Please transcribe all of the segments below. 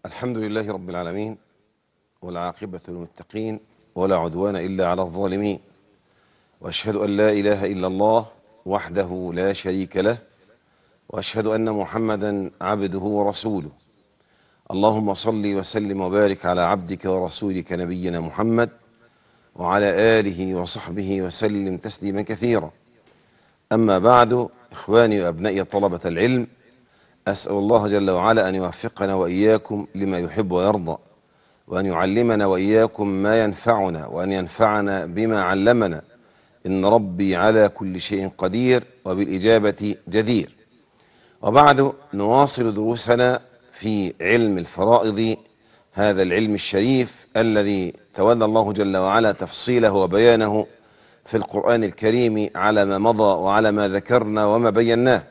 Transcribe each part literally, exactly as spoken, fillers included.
الحمد لله رب العالمين، والعاقبة للمتقين، ولا عدوان إلا على الظالمين، وأشهد أن لا إله إلا الله وحده لا شريك له، وأشهد أن محمدا عبده ورسوله. اللهم صل وسلم وبارك على عبدك ورسولك نبينا محمد وعلى آله وصحبه وسلم تسليما كثيرا. أما بعد، إخواني وأبنائي طلبة العلم، أسأل الله جل وعلا أن يوفقنا وإياكم لما يحب ويرضى، وأن يعلمنا وإياكم ما ينفعنا، وأن ينفعنا بما علمنا. إن ربي على كل شيء قدير وبالإجابة جدير. وبعد، نواصل دروسنا في علم الفرائض، هذا العلم الشريف الذي تولى الله جل وعلا تفصيله وبيانه في القرآن الكريم على ما مضى وعلى ما ذكرنا وما بيناه.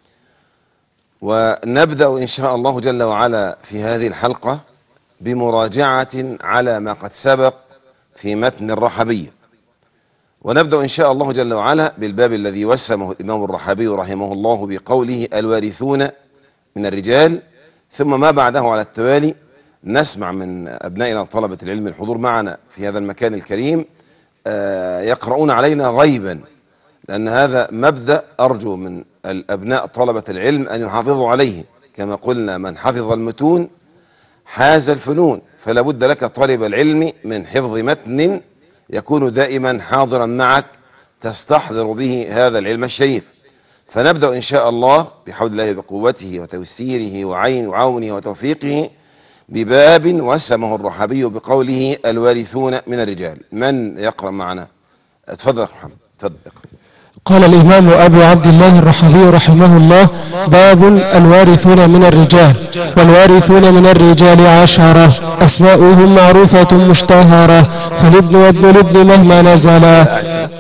ونبدأ إن شاء الله جل وعلا في هذه الحلقة بمراجعة على ما قد سبق في متن الرحبية، ونبدأ إن شاء الله جل وعلا بالباب الذي وسمه الإمام الرحبي رحمه الله بقوله الوارثون من الرجال، ثم ما بعده على التوالي نسمع من أبنائنا طلبة العلم الحضور معنا في هذا المكان الكريم يقرؤون علينا غيبا، لأن هذا مبدأ أرجو من الأبناء طلبة العلم أن يحافظوا عليه. كما قلنا: من حفظ المتون حاز الفنون، فلا بد لك طالب العلم من حفظ متن يكون دائما حاضرا معك تستحضر به هذا العلم الشريف. فنبدأ إن شاء الله بحول الله بقوته وتيسيره وعين وعونه وتوفيقه بباب وسمه الرحبي بقوله الوارثون من الرجال. من يقرأ معنا؟ اتفضل يا محمد، اتفضل اقرأ. قال الإمام أبو عبد الله الرحبي رحمه الله: باب الوارثون من الرجال. والوارثون من الرجال عشرة، أسماؤهم معروفة مشتهرة، فالابن وابن الابن مهما نزلا.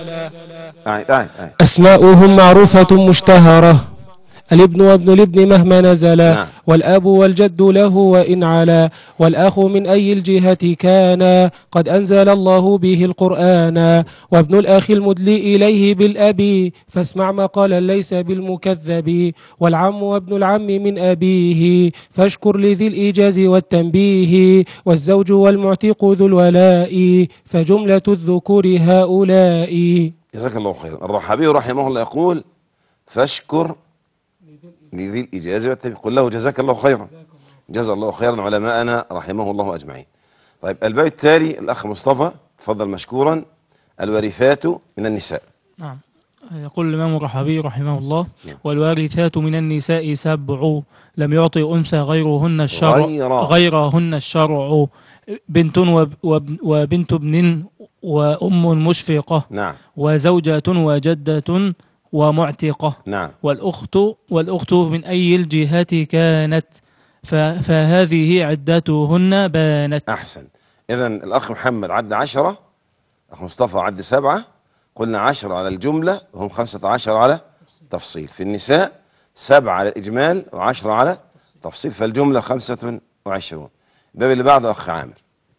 أسماؤهم معروفة مشتهرة، الابن وابن الابن مهما نزلا. نعم. والأب والجد له وإن علا، والأخ من أي الجهة كان، قد أنزل الله به القرآن. وابن الأخ المدلي إليه بالأبي، فاسمع مقالا ليس بالمكذب. والعم وابن العم من أبيه، فاشكر لذي الإيجاز والتنبيه. والزوج والمعتق ذو الولاء، فجملة الذكور هؤلاء. جزاك الله خيرا. الرحبي رحمه الله يقول: فاشكر لذي الإجازة والتنبيه. قل له جزاك الله خيرا. جزا الله خيرا علماءنا رحمه الله أجمعين. طيب، الباب التالي الأخ مصطفى، تفضل مشكورا. الوارثات من النساء. نعم. يقول الإمام الرحبي رحمه الله: والوارثات من النساء سبع، لم يعطي أنثى غيرهن الشرع غير. غيرهن الشرع، بنت وبنت ابن وأم مشفقة. نعم. وزوجة وجدة ومعتقة. نعم. والأخت والأخت من أي الجهات كانت، فهذه عدتهن بانت. أحسن. إذن الأخ محمد عد عشرة، أخ مصطفى عد سبعة، قلنا عشرة على الجملة وهم خمسة عشر على تفصيل. في النساء سبعة على الإجمال وعشرة على تفصيل، فالجملة خمسة وعشرون. الباب اللي بعده أخ عامر.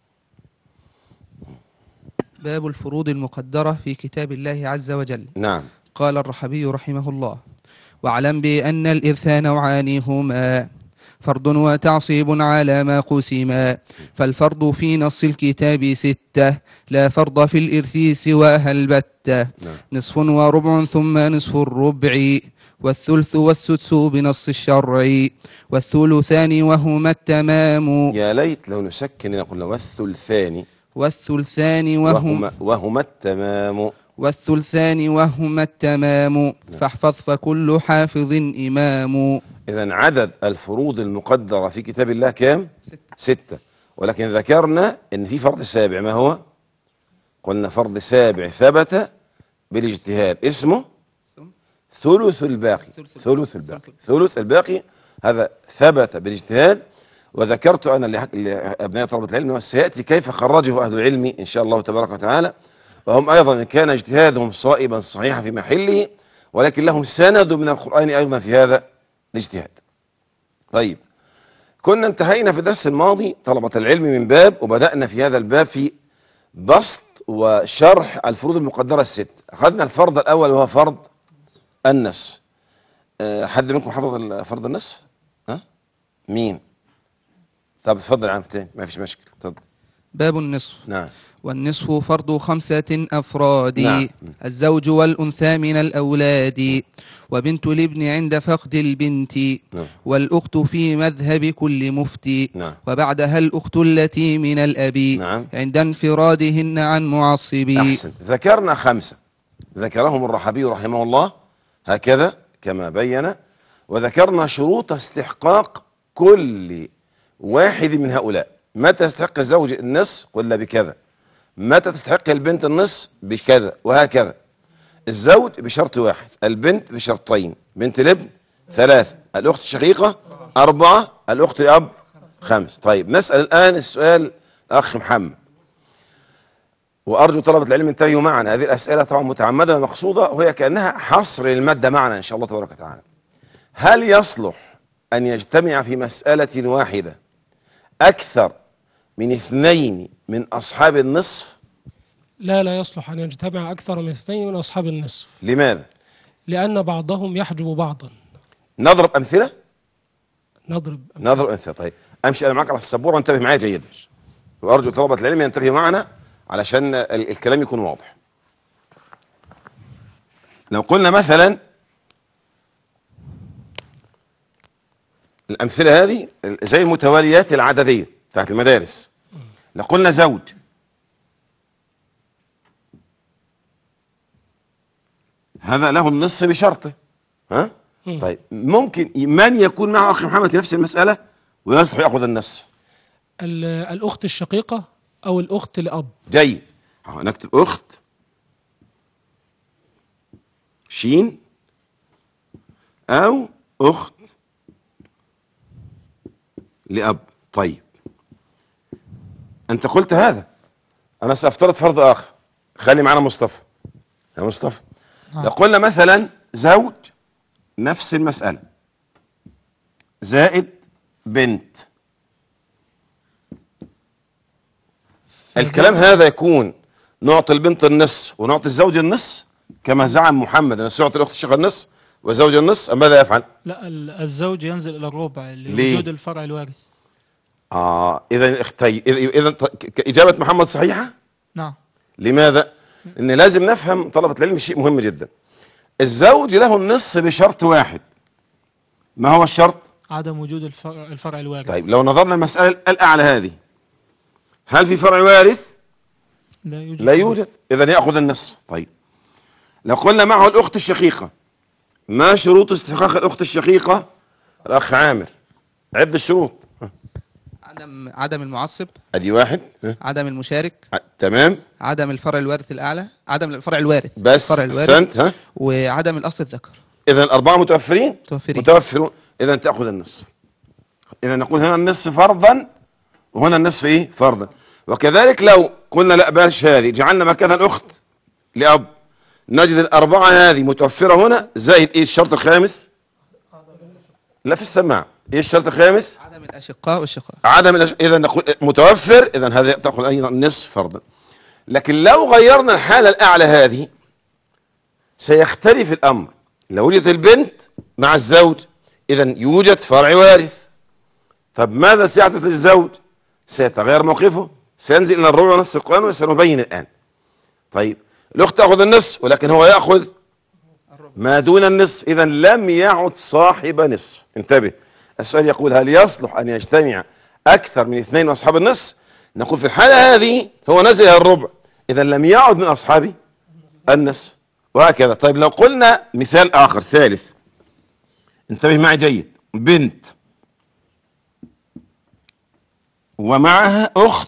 باب الفروض المقدرة في كتاب الله عز وجل. نعم. قال الرحبي رحمه الله: واعلم بأن الإرث نوعان هما، فرض وتعصيب على ما قسما. فالفرض في نص الكتاب ستة، لا فرض في الإرث سواها البتة. نصف وربع ثم نصف الربع، والثلث والسدس بنص الشرع، والثلثان وهما التمام. يا ليت لو نسكن قلنا والثلثان. والثلثان وهما, وهما, وهما التمام. والثلثان وهما التمام. فاحفظ فكل حافظ إمام. إذن عدد الفروض المقدرة في كتاب الله كام؟ ستة. ستة. ولكن ذكرنا إن في فرض سابع. ما هو؟ قلنا فرض سابع ثبت بالاجتهاد، اسمه ثلث الباقي. ثلث الباقي ثلث الباقي هذا ثبت بالاجتهاد. وذكرت أنا لأبناء طلبة العلم سيأتي كيف خرجه أهل العلم إن شاء الله تبارك وتعالى، وهم أيضا كان اجتهادهم صائبا صحيحا في محله، ولكن لهم سند من القرآن أيضا في هذا الاجتهاد. طيب، كنا انتهينا في الدرس الماضي طلبة العلم من باب، وبدأنا في هذا الباب في بسط وشرح الفروض المقدرة الست. أخذنا الفرض الأول وهو فرض النصف. أه حد منكم حفظ فرض النصف؟ ها؟ مين؟ طب اتفضل يا عم تاني، ما فيش مشكله، اتفضل. باب النصف. نعم. والنصف فرض خمسة أفراد. نعم. الزوج والأنثى من الأولاد، وبنت الابن عند فقد البنت. نعم. والأخت في مذهب كل مفتي. نعم. وبعدها الأخت التي من الأب. نعم. عند انفرادهن عن معصب. أحسن. ذكرنا خمسة ذكرهم الرحبي رحمه الله هكذا كما بين، وذكرنا شروط استحقاق كل واحد من هؤلاء. متى يستحق الزوج النصف؟ قلنا بكذا. متى تستحق البنت النصف؟ بكذا، وهكذا. الزوج بشرط واحد، البنت بشرطين، بنت الابن ثلاثة، الأخت الشقيقة أربعة، الأخت الأب خمس. طيب نسأل الآن السؤال الأخ محمد، وأرجو طلبة العلم ينتبهوا معنا. هذه الأسئلة طبعا متعمدة ومقصودة، وهي كأنها حصر المادة معنا إن شاء الله تبارك وتعالى. هل يصلح أن يجتمع في مسألة واحدة أكثر من اثنين من أصحاب النصف؟ لا لا يصلح أن يجتمع أكثر من اثنين من أصحاب النصف. لماذا؟ لأن بعضهم يحجب بعضا. نضرب أمثلة؟ نضرب أمثلة. نضرب أمثلة. طيب أمشي أنا معك على السبورة وانتبه معايا جيدا، وأرجو طلبة العلم ينتبهوا معنا علشان الكلام يكون واضح. لو قلنا مثلا الأمثلة هذه زي المتواليات العددية بتاعت المدارس. لو قلنا زوج هذا له النصف بشرطه، ها؟ طيب ممكن من يكون معه أخي محمد في نفس المسألة ويصلح يأخذ النصف؟ الأخت الشقيقة أو الأخت الأب. جيد. نكتب أخت شين أو أخت لأب. طيب أنت قلت هذا، أنا سأفترض فرض آخر. خلي معنا مصطفى. يا مصطفى، لو قلنا مثلا زوج نفس المسألة زائد بنت، الكلام هذا يكون نعطي البنت النصف ونعطي الزوج النصف كما زعم محمد أن سعطي الأخت الشقيقة النصف وزوج النصف، أم ماذا يفعل؟ لا، الزوج ينزل إلى الربع لوجود الفرع الوارث. آه إذا اختي إذا إجابة محمد صحيحة؟ نعم. لماذا؟ إن لازم نفهم طلبة العلم شيء مهم جدا. الزوج له النصف بشرط واحد. ما هو الشرط؟ عدم وجود الفرع, الفرع الوارث. طيب لو نظرنا المسألة الأعلى هذه، هل في فرع وارث؟ لا يوجد. لا يوجد، إذا يأخذ النصف. طيب لو قلنا معه الأخت الشقيقة، ما شروط استحقاق الأخت الشقيقة؟ الأخ عامر عد الشروط. عدم عدم المعصب. أدي واحد. عدم المشارك. ع... تمام. عدم الفرع الوارث الأعلى، عدم الفرع الوارث بس الفرع الوارث. أحسنت. ها. وعدم الأصل الذكر. إذا الأربعة متوفرين؟ متوفرين. متوفرون. إذا تأخذ النصف. إذا نقول هنا النصف فرضا وهنا النصف إيه؟ فرضا. وكذلك لو قلنا لا باش هذه جعلنا مكانها الأخت لأب، نجد الأربعة هذه متوفرة هنا زائد إيه الشرط الخامس؟ لا في السماع. إيه الشرط الخامس؟ عدم الأشقاء والشقاء. عدم الأش... إذا نقول متوفر، إذا هذا تأخذ أيضا نصف فرضا. لكن لو غيرنا الحالة الأعلى هذه سيختلف الأمر. لو وجدت البنت مع الزوج إذا يوجد فرع وارث. طب ماذا سيحدث للزوج؟ سيتغير موقفه، سينزل إلى الربع ونصف القرآن وسنبين الآن. طيب الأخت تأخذ النصف ولكن هو يأخذ ما دون النصف، إذا لم يعد صاحب نصف. انتبه، السؤال يقول هل يصلح أن يجتمع أكثر من اثنين من أصحاب النصف؟ نقول في الحالة هذه هو نزل إلى الربع، إذا لم يعد من أصحاب النصف، وهكذا. طيب لو قلنا مثال آخر ثالث، انتبه معي جيد. بنت ومعها أخت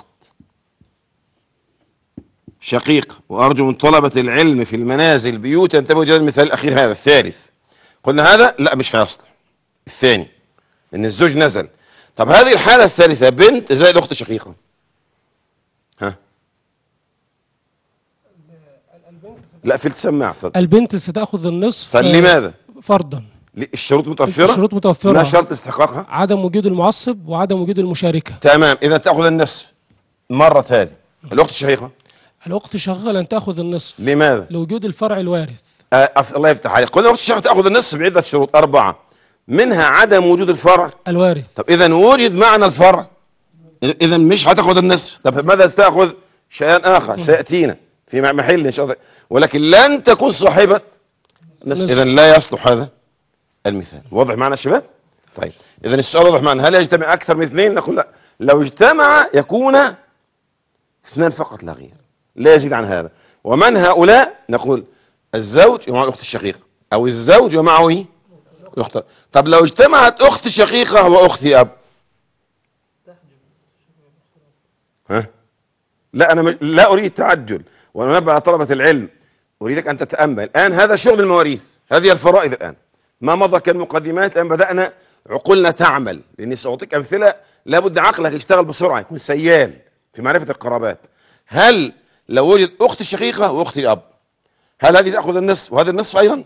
شقيق، وأرجو من طلبة العلم في المنازل بيوت ينتبهوا جيدا المثال الأخير هذا الثالث. قلنا هذا لا مش هيصلح. الثاني إن الزوج نزل. طب هذه الحالة الثالثة بنت زائد أخت شقيقة، ها؟ لا في السماعة تفضل. البنت ستأخذ النصف. فلماذا؟ فرضا. الشروط متوفرة؟ الشروط متوفرة. ما شرط استحقاقها؟ عدم وجود المعصب وعدم وجود المشاركة. تمام، إذا تأخذ النصف. مرة هذه الأخت الشقيقة، الأخت الشقيقة لن تأخذ النصف. لماذا؟ لوجود الفرع الوارث. آه الله يفتح عليك. قلنا الأخت الشقيقة تأخذ النصف بعدة شروط أربعة، منها عدم وجود الفرع الوارث. طب إذا وجد معنا الفرع إذا مش هتاخد النصف. طب ماذا ستأخذ؟ شيئا آخر سيأتينا في محل إن شاء الله، ولكن لن تكون صاحبة نصف. إذا لا يصلح هذا المثال. واضح معنا يا شباب؟ طيب إذا السؤال واضح معنا، هل يجتمع أكثر من اثنين؟ نقول لا، لو اجتمع يكون اثنان فقط لا غير، لا يزيد عن هذا. ومن هؤلاء؟ نقول الزوج ومع الأخت الشقيقة، أو الزوج ومعه إيه؟ الأخت. طب لو اجتمعت أخت شقيقة وأختي أب، ها؟ لا أنا لا أريد تعجل، وأنا أنبه على طلبة العلم، أريدك أن تتأمل. الآن هذا شغل المواريث، هذه الفرائض. الآن ما مضى كالمقدمات، الآن بدأنا عقولنا تعمل، لأني سأعطيك أمثلة لابد عقلك يشتغل بسرعة، يكون سيال في معرفة القرابات. هل لو وجد أخت شقيقة وأخت أب، هل هذه تأخذ النصف وهذا النصف أيضا؟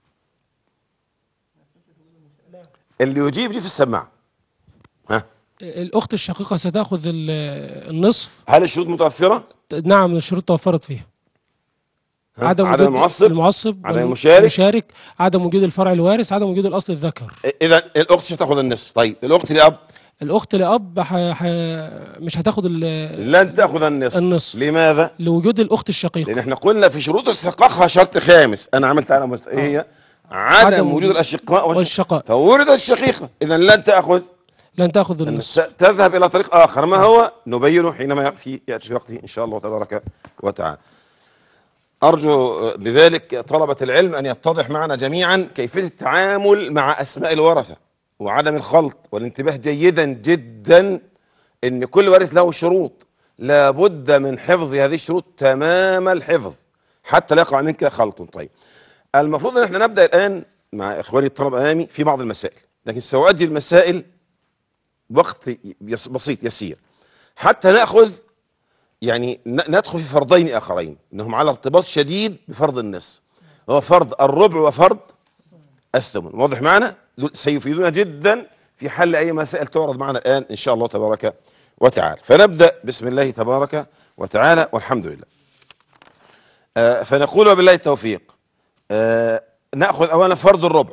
اللي يجيب يجي في السماعة. ها؟ الأخت الشقيقة ستأخذ النصف. هل الشروط متوفرة؟ نعم الشروط توفرت فيها. عدم, عدم المعصب، المعصب عدم المشارك، المشارك، عدم وجود الفرع الوارث، عدم وجود الأصل الذكر. إذا الأخت ستأخذ النصف. طيب الأخت لأب؟ الأخت لأب ح... ح... مش هتاخد ال... لن تأخذ النصف. النصف. لماذا؟ لوجود الأخت الشقيقة. لأن احنا قلنا في شروط استحقاقها شرط خامس، أنا عملت على مست... إيه هي؟ عدم, عدم وجود الأشقاء والشقاء. فورد الشقيقة، إذا لن تأخذ لن تأخذ النصف، تذهب إلى طريق آخر. ما هو؟ نبينه حينما في يأتي في وقته إن شاء الله تبارك وتعالى. أرجو بذلك طلبة العلم أن يتضح معنا جميعا كيفية التعامل مع أسماء الورثة وعدم الخلط، والانتباه جيدا جدا أن كل وارث له شروط، لابد من حفظ هذه الشروط تمام الحفظ حتى لا يقع منك خلط. طيب المفروض أن احنا نبدأ الآن مع إخواني الطلبة أمامي في بعض المسائل، لكن سأؤجل المسائل وقت بسيط يسير حتى نأخذ يعني ندخل في فرضين آخرين انهم على ارتباط شديد بفرض النصف، هو فرض الربع وفرض الثمن. واضح معنا؟ سيفيدنا جدا في حل اي مسائل تعرض معنا الان ان شاء الله تبارك وتعالى. فنبدا بسم الله تبارك وتعالى والحمد لله. آه فنقول وبالله التوفيق. آه ناخذ اولا فرض الربع.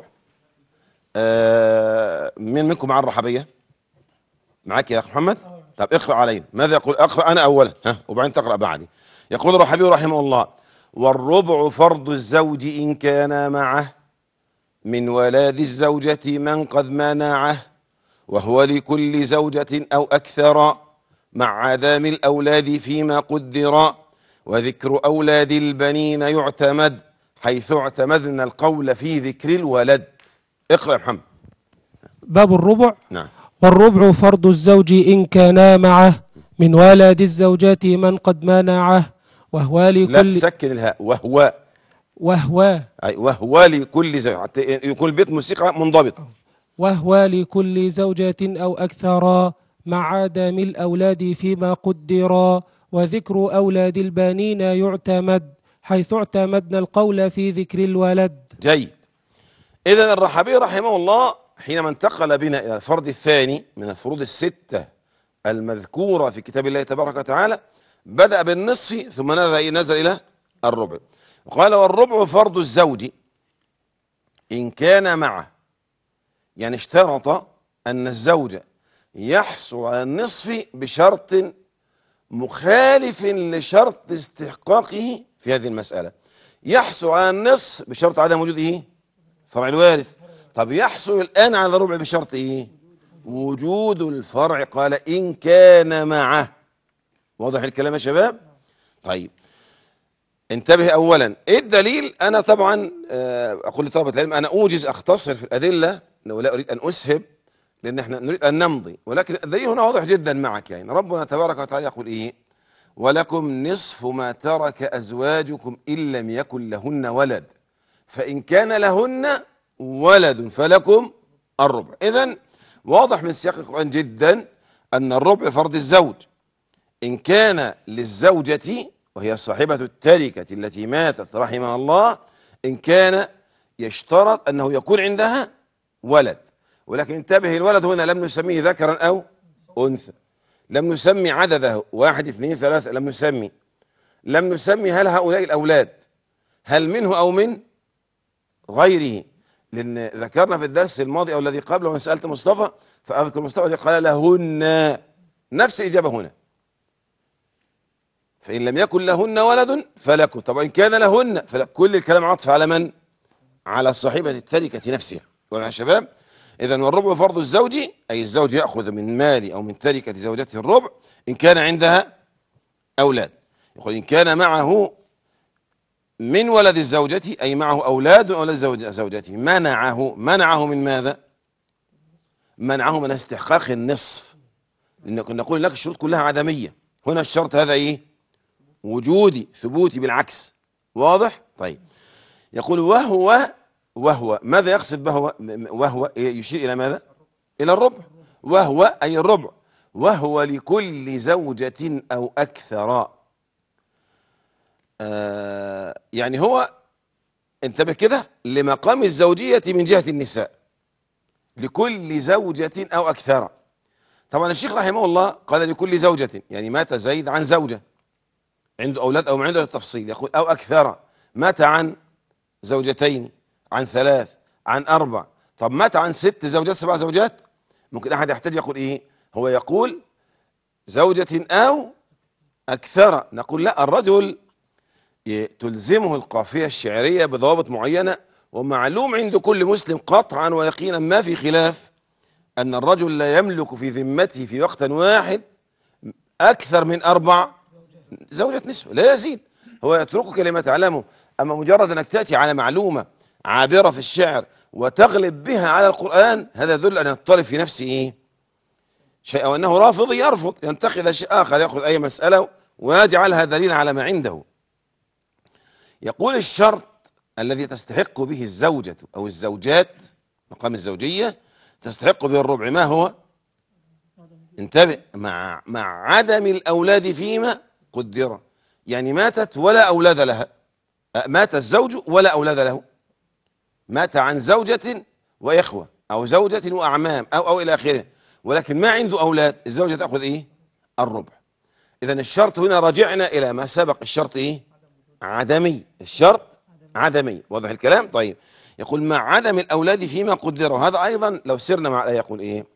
آه من منكم مع الرحبيه؟ معك يا اخ محمد؟ طب اقرأ علينا، ماذا يقول؟ اقرأ أنا أولا ها وبعدين تقرأ بعدي. يقول الرحبي رحمه الله: والربع فرض الزوج إن كان معه من ولاد الزوجة من قد منعه، وهو لكل زوجة أو أكثر مع عدم الأولاد فيما قدر، وذكر أولاد البنين يعتمد حيث اعتمدنا القول في ذكر الولد. اقرأ يا محمد. باب الربع. نعم. والربع فرض الزوج إن كان معه من ولد الزوجات من قد منعه، وهو لكل لا تسكن الهاء، وهو وهو أي وهو لكل زوج حتى يكون البيت موسيقى منضبطة. وهو لكل زوجة أو أكثر مع عدم الأولاد فيما قدر، وذكر أولاد البنين يعتمد حيث اعتمدنا القول في ذكر الولد. جيد. إذن الرحبي رحمه الله حينما انتقل بنا إلى الفرض الثاني من الفروض الستة المذكورة في كتاب الله تبارك وتعالى، بدأ بالنصف ثم نزل إلى الربع، وقال: والربع فرض الزوج إن كان معه، يعني اشترط أن الزوج يحصل على النصف بشرط مخالف لشرط استحقاقه في هذه المسألة. يحصل على النصف بشرط عدم وجود إيه؟ فرع الوارث. طب يحصل الآن على الربع بشرط إيه؟ وجود الفرع. قال إن كان معه. واضح الكلام يا شباب؟ طيب انتبه أولا، إيه الدليل؟ أنا طبعا أقول لطلبة العلم أنا أوجز أختصر في الأدلة ولا أريد أن أسهب، لأن احنا نريد أن نمضي، ولكن الدليل هنا واضح جدا معك. يعني ربنا تبارك وتعالى يقول إيه؟ ولكم نصف ما ترك أزواجكم إن لم يكن لهن ولد، فإن كان لهن ولد فلكم الربع. إذن واضح من سياق القرآن جدا أن الربع فرض الزوج إن كان للزوجة وهي صاحبة التركة التي ماتت رحمها الله، إن كان يشترط أنه يكون عندها ولد. ولكن انتبه، الولد هنا لم نسميه ذكرا أو أنثى، لم نسمي عدده واحد اثنين ثلاثة، لم نسمي لم نسمي هل هؤلاء الأولاد هل منه أو من غيره، لأن ذكرنا في الدرس الماضي أو الذي قبله، وأنا سألت مصطفى فأذكر مصطفى قال لهن نفس الإجابة هنا. فإن لم يكن لهن ولد فلكم. طبعا إن كان لهن فكل الكلام عطف على من؟ على صاحبة التركة نفسها. يا شباب، إذن والربع فرض الزوج، أي الزوج يأخذ من مال أو من تركة زوجته الربع إن كان عندها أولاد. يقول إن كان معه من ولد الزوجة، أي معه أولاد من أولاد زوجته، منعه منعه من ماذا؟ منعه من استحقاق النصف. لأن نقول لك الشروط كلها عدمية، هنا الشرط هذا إيه؟ وجودي ثبوتي بالعكس. واضح؟ طيب. يقول وهو وهو ماذا يقصد بهو؟ وهو يشير إلى ماذا؟ إلى الربع. وهو أي الربع. وهو لكل زوجة أو أكثر. آه يعني هو انتبه كده لمقام الزوجية من جهة النساء، لكل زوجة أو أكثر. طبعا الشيخ رحمه الله قال لكل زوجة، يعني مات زيد عن زوجة عنده أولاد أو ما عنده التفصيل، يقول أو أكثر. مات عن زوجتين، عن ثلاث، عن أربع. طب مات عن ست زوجات، سبع زوجات، ممكن أحد يحتاج يقول إيه؟ هو يقول زوجة أو أكثر. نقول لا، الرجل تلزمه القافية الشعرية بضوابط معينة، ومعلوم عند كل مسلم قطعا ويقينا ما في خلاف أن الرجل لا يملك في ذمته في وقت واحد أكثر من أربع زوجة نسوة، لا يزيد. هو يتركك لما تعلمه. أما مجرد أنك تأتي على معلومة عابرة في الشعر وتغلب بها على القرآن، هذا يدل أن يطلب في نفسه إيه؟ شيء، أو أنه رافضي يرفض ينتقد شيء آخر، يأخذ أي مسألة ويجعلها دليلا على ما عنده. يقول الشرط الذي تستحق به الزوجة أو الزوجات مقام الزوجية تستحق به الربع، ما هو؟ انتبه، مع مع عدم الأولاد فيما قدر. يعني ماتت ولا أولاد لها، مات الزوج ولا أولاد له، مات عن زوجة وإخوة أو زوجة وأعمام أو أو إلى آخره، ولكن ما عنده أولاد، الزوجة تأخذ إيه؟ الربع. إذن الشرط هنا رجعنا إلى ما سبق، الشرط إيه؟ عدمي. الشرط عدمي. واضح الكلام؟ طيب. يقول مع عدم الأولاد فيما قدر. وهذا أيضا لو سرنا مع الآية يقول إيه؟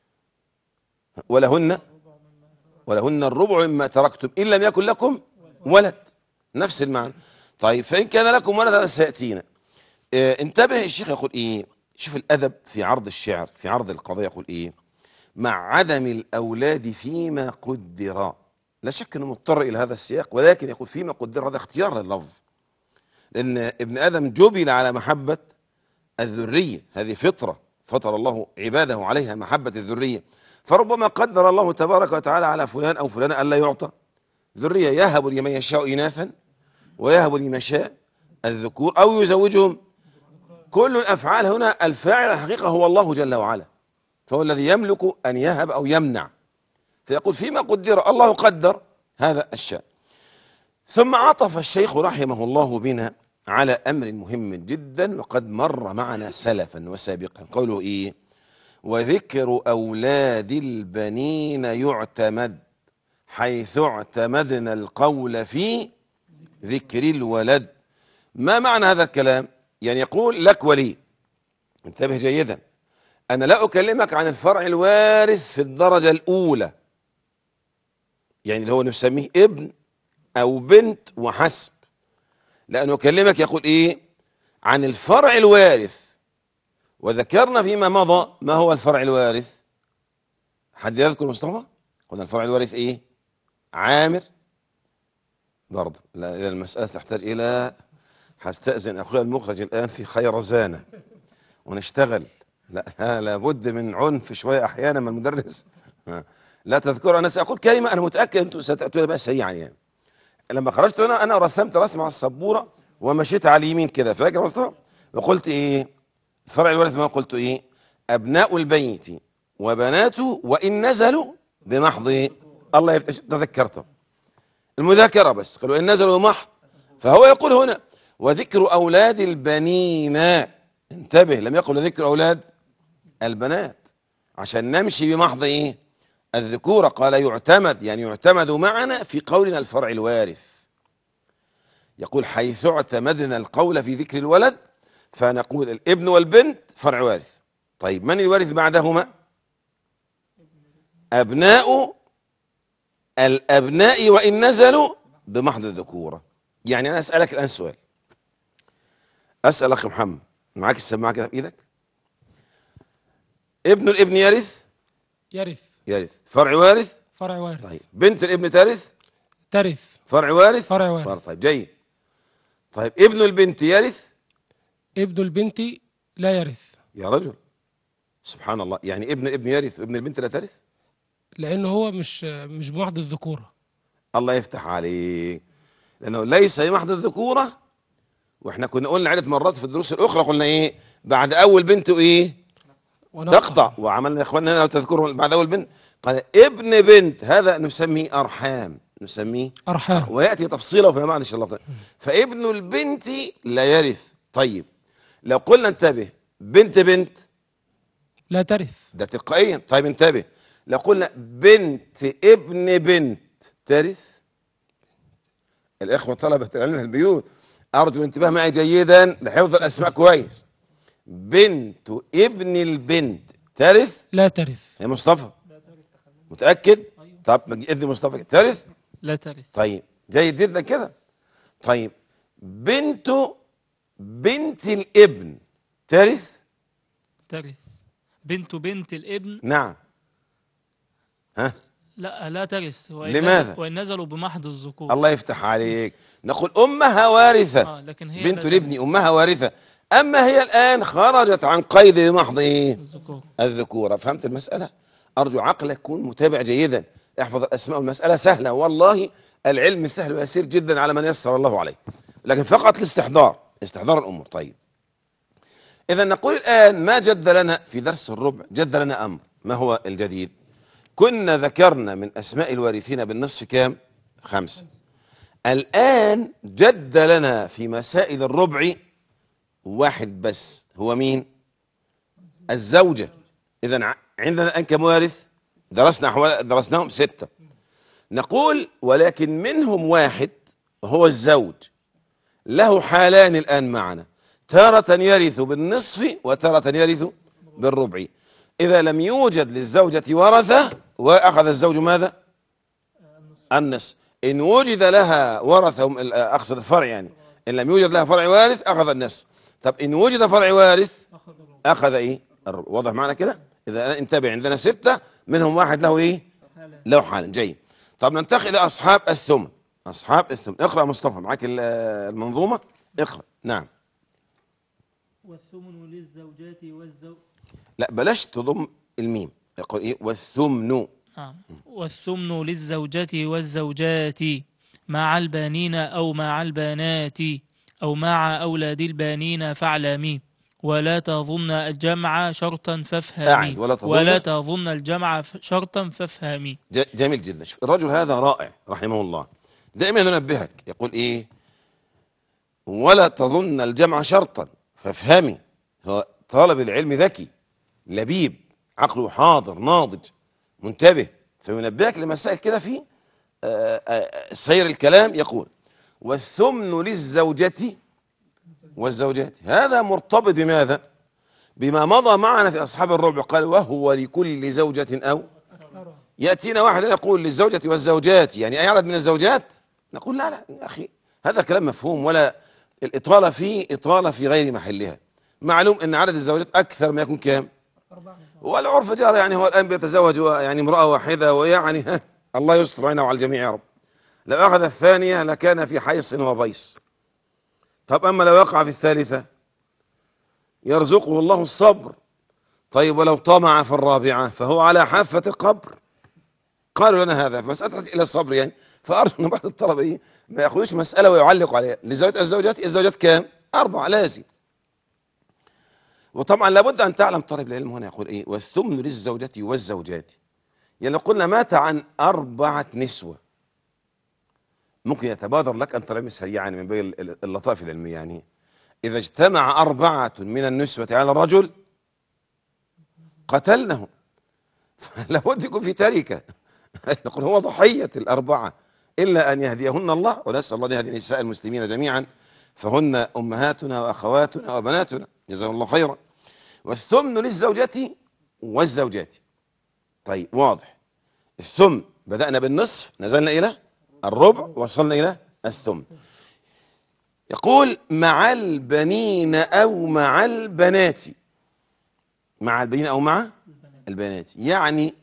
ولهن ولهن الربع مما تركتم إن لم يكن لكم ولد. نفس المعنى. طيب فإن كان لكم ولد هذا سيأتينا. اه انتبه، الشيخ يقول إيه؟ شوف الأدب في عرض الشعر، في عرض القضية، يقول إيه؟ مع عدم الأولاد فيما قدر. لا شك أنه مضطر إلى هذا السياق، ولكن يقول فيما قدر، هذا اختيار لللفظ، لأن ابن آدم جبل على محبة الذرية، هذه فطرة فطر الله عباده عليها، محبة الذرية. فربما قدر الله تبارك وتعالى على فلان أو فلان ألا يعطى ذرية، يهب لمن يشاء إناثا ويهب لمن يشاء الذكور أو يزوجهم. كل الأفعال هنا الفاعل الحقيقة هو الله جل وعلا، فهو الذي يملك أن يهب أو يمنع. فيقول فيما قدر، الله قدر هذا الشأن. ثم عطف الشيخ رحمه الله بنا على أمر مهم جدا وقد مر معنا سلفا وسابقا. قوله إيه؟ وذكر أولاد البنين يعتمد حيث اعتمدنا القول في ذكر الولد. ما معنى هذا الكلام؟ يعني يقول لك ولي، انتبه جيدا، أنا لا أكلمك عن الفرع الوارث في الدرجة الأولى، يعني اللي هو نسميه ابن أو بنت وحسب، لأنه أكلمك يقول إيه؟ عن الفرع الوارث. وذكرنا فيما مضى ما هو الفرع الوارث. حد يذكر مصطفى؟ قلنا الفرع الوارث إيه؟ عامر برضه. لا، إذا المسألة تحتاج إلى، هستأذن أخويا المخرج الآن في خيرزانة ونشتغل. لا لابد من عنف شوية أحيانا من المدرس. لا تذكر. أنا سأقول كلمة أنا متأكد أنتم ستأتون بها سريعا. يعني لما خرجت هنا أنا رسمت رسمة على السبورة ومشيت على اليمين كده، فاكر مصطفى؟ وقلت إيه؟ الفرع الوارث ما قلت إيه؟ أبناء البيت وبناته وإن نزلوا بمحض إيه؟ الله يفتح. تذكرته المذاكرة بس، قالوا إن نزلوا بمحض. فهو يقول هنا وذكر أولاد البنين، انتبه، لم يقل ذكر أولاد البنات عشان نمشي بمحض إيه؟ الذكورة. قال يعتمد، يعني يعتمد معنا في قولنا الفرع الوارث. يقول حيث اعتمدنا القول في ذكر الولد، فنقول الابن والبنت فرع وارث. طيب من الوارث بعدهما؟ أبناء الأبناء وإن نزلوا بمحض الذكورة. يعني أنا أسألك الآن سؤال، أسأل أخي محمد، معاك السماعة كده في إيدك. ابن الابن يرث؟ يرث. يرث. فرع وارث؟ فرع وارث. طيب بنت الابن ترث؟ ترث. فرع وارث؟ فرع وارث. طيب جيد. طيب ابن البنت يرث؟ ابن البنت لا يرث. يا رجل سبحان الله، يعني ابن الابن يرث وابن البنت لا ترث؟ لأنه هو مش مش بمحض الذكورة. الله يفتح عليك، لأنه ليس بمحض الذكورة. واحنا كنا قلنا عدة مرات في الدروس الأخرى، قلنا إيه؟ بعد أول بنت وإيه؟ تقطع. وعملنا يا إخواننا لو تذكروا بعد أول بنت قال ابن بنت، هذا نسميه أرحام، نسميه أرحام، ويأتي تفصيله فيما بعد إن شاء الله. فابن البنت لا يرث. طيب لو قلنا انتبه، بنت بنت لا ترث، ده تلقائيا. طيب انتبه، لو قلنا بنت ابن بنت ترث. الإخوة طلبة العلم في البيوت أرجو الانتباه معي جيدا لحفظ الأسماء كويس. بنت ابن البنت ترث؟ لا ترث. يا مصطفى متأكد؟ طب ادي مصطفى ترث؟ لا ترث. طيب جيد جدا كده. طيب بنت بنت الابن ترث؟ ترث. بنت بنت الابن؟ نعم. ها؟ لا لا ترث. وإن لماذا؟ نزل وإن نزلوا بمحض الذكور. الله يفتح عليك. نقول أمها وارثة. آه لكن هي بنت الابن أمها وارثة، أما هي الآن خرجت عن قيد بمحض إيه؟ الذكور. الذكورة. فهمت المسألة؟ أرجو عقلك يكون متابع جيدا، احفظ الأسماء، والمسألة سهلة والله، العلم سهل ويسير جدا على من يسر الله عليه، لكن فقط الاستحضار، استحضار الأمور. طيب إذا نقول الآن ما جد لنا في درس الربع، جد لنا أمر. ما هو الجديد؟ كنا ذكرنا من أسماء الوارثين بالنصف كام؟ خمسة. الآن جد لنا في مسائل الربع واحد بس، هو مين؟ الزوجة. إذا عندنا الآن كم وارث؟ درسنا حوالي درسناهم ستة. نقول ولكن منهم واحد هو الزوج، له حالان الآن معنا، تارة يرث بالنصف وتارة يرث بالربع. إذا لم يوجد للزوجة ورثة وأخذ الزوج ماذا؟ النصف. إن وجد لها ورثة، أقصد الفرع يعني، إن لم يوجد لها فرع وارث أخذ النصف. طب إن وجد فرع وارث أخذ إيه؟ الربع. واضح معنا كده؟ إذا انتبه، عندنا ستة منهم واحد له إيه؟ له حال. جيد. طب ننتقل إلى أصحاب الثمن. أصحاب الثمن، اقرأ مصطفى، معك المنظومة، اقرأ. نعم. والثمن للزوجات والزوج. لا بلاش تضم الميم، يقول إيه؟ والثمن. آه. والثمن للزوجات والزوجات مع البانين أو مع البنات أو مع أولاد البانين فاعلمي ولا تظن الجمع شرطا فافهمي. ولا تظن, ولا تظن الجمع شرطا فافهمي. جميل جدا. الرجل هذا رائع رحمه الله، دائما ينبهك، يقول إيه؟ ولا تظن الجمع شرطا فافهمي. هو طالب العلم ذكي لبيب، عقله حاضر ناضج منتبه، فينبهك لمسائل كده في سير الكلام. يقول والثمن للزوجة والزوجات، هذا مرتبط بماذا؟ بما مضى معنا في أصحاب الربع، قال وهو لكل زوجة أو يأتينا واحد يقول للزوجة والزوجات، يعني أي عدد من الزوجات؟ نقول لا لا يا أخي، هذا كلام مفهوم، ولا الإطالة فيه إطالة في غير محلها. معلوم أن عدد الزوجات أكثر ما يكون كام؟ والعرف جار، يعني هو الآن بيتزوج يعني امرأة واحدة، ويعني ها الله يستر علينا وعلى الجميع يا رب. لو أخذ الثانية لكان في حيص وبيص. طب أما لو وقع في الثالثة يرزقه الله الصبر. طيب ولو طمع في الرابعة فهو على حافة القبر. قالوا لنا هذا فمسألة إلى الصبر يعني. فأرجو أن بعض الطلبة إيه ما يأخذوش مسألة ويعلقوا عليها. لزوجات الزوجات الزوجات كام؟ أربعة لازم. وطبعا لابد أن تعلم طالب العلم هنا يقول إيه؟ والثمن للزوجة والزوجات. يعني قلنا مات عن أربعة نسوة، ممكن يتبادر لك أن ترى سريعا من بين اللطائف العلمية، يعني إذا اجتمع أربعة من النسوة على الرجل قتلنه، لابد يكون في تركة. نقول هو ضحية الأربعة، إلا أن يهديهن الله، ونسأل الله أن يهدي نساء المسلمين جميعا، فهن أمهاتنا وأخواتنا وبناتنا جزاهم الله خيرا. والثمن للزوجة والزوجات. طيب واضح، الثمن بدأنا بالنصف نزلنا إلى الربع وصلنا إلى الثمن. يقول مع البنين أو مع البنات، مع البنين أو مع البنات، يعني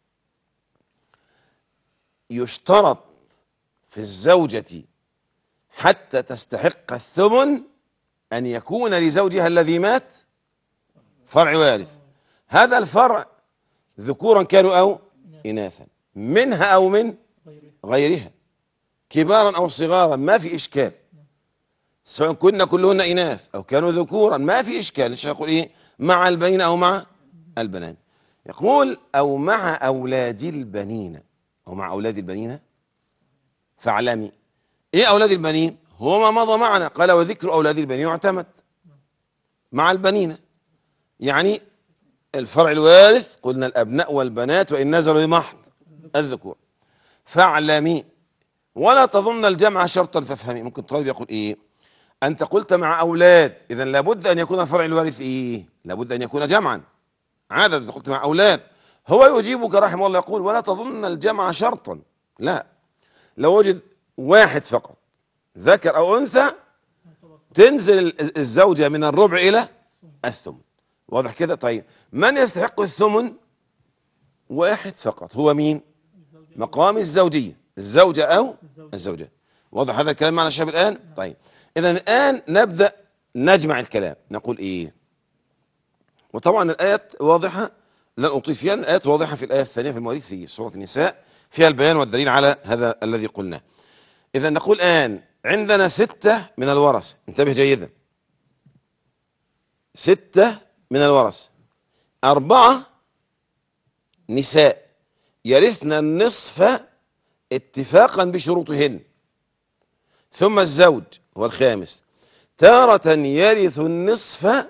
يشترط في الزوجة حتى تستحق الثمن أن يكون لزوجها الذي مات فرع وارث. هذا الفرع ذكورا كانوا أو إناثا، منها أو من غيرها، كبارا أو صغارا، ما في إشكال، سواء كنا كلهن إناث أو كانوا ذكورا ما في إشكال. الشيخ يقول إيه؟ مع البنين أو مع البنات. يقول أو مع أولاد البنين، أو مع أولاد البنين فاعلمي. إيه أولاد البنين؟ هو ما مضى معنا، قال وذكر أولاد البنين يعتمد مع البنين، يعني الفرع الوارث قلنا الأبناء والبنات وإن نزلوا بمحض الذكور. فاعلمي ولا تظن الجمع شرطا فافهمي. ممكن طالب يقول إيه؟ أنت قلت مع أولاد، إذا لابد أن يكون الفرع الوارث إيه؟ لابد أن يكون جمعا عادة. قلت مع أولاد، هو يجيبك رحمه الله يقول ولا تظن الجمع شرطا. لا، لو وجد واحد فقط ذكر أو أنثى تنزل الزوجة من الربع إلى الثمن. واضح كده؟ طيب من يستحق الثمن؟ واحد فقط، هو مين؟ مقام الزوجية، الزوجة أو الزوجة. واضح هذا الكلام معنا شباب الآن؟ طيب إذا الآن نبدأ نجمع الكلام. نقول إيه؟ وطبعا الآيات واضحة لن أطيل فيها، الآيات واضحة في الآية الثانية في المواريث في سورة النساء، فيها البيان والدليل على هذا الذي قلناه. إذا نقول الآن عندنا ستة من الورثة، انتبه جيدا، ستة من الورثة، أربعة نساء يرثن النصف اتفاقا بشروطهن، ثم الزوج هو الخامس تارة يرث النصف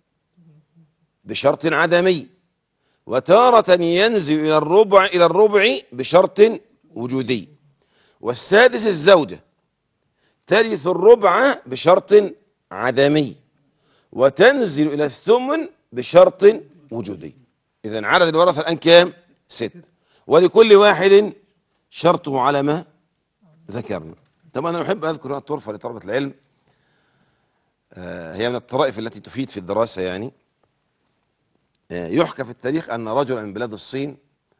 بشرط عدمي، وتارة ينزل إلى الربع إلى الربع بشرط وجودي، والسادس الزوجة ترث الربع بشرط عدمي، وتنزل إلى الثمن بشرط وجودي. إذن عدد الورثة الآن كام؟ ست، ولكل واحد شرطه على ما ذكرنا. طبعا أنا أحب أذكر الطرفة لطلبة العلم، هي من الطرائف التي تفيد في الدراسة. يعني يحكى في التاريخ أن رجلا من بلاد الصين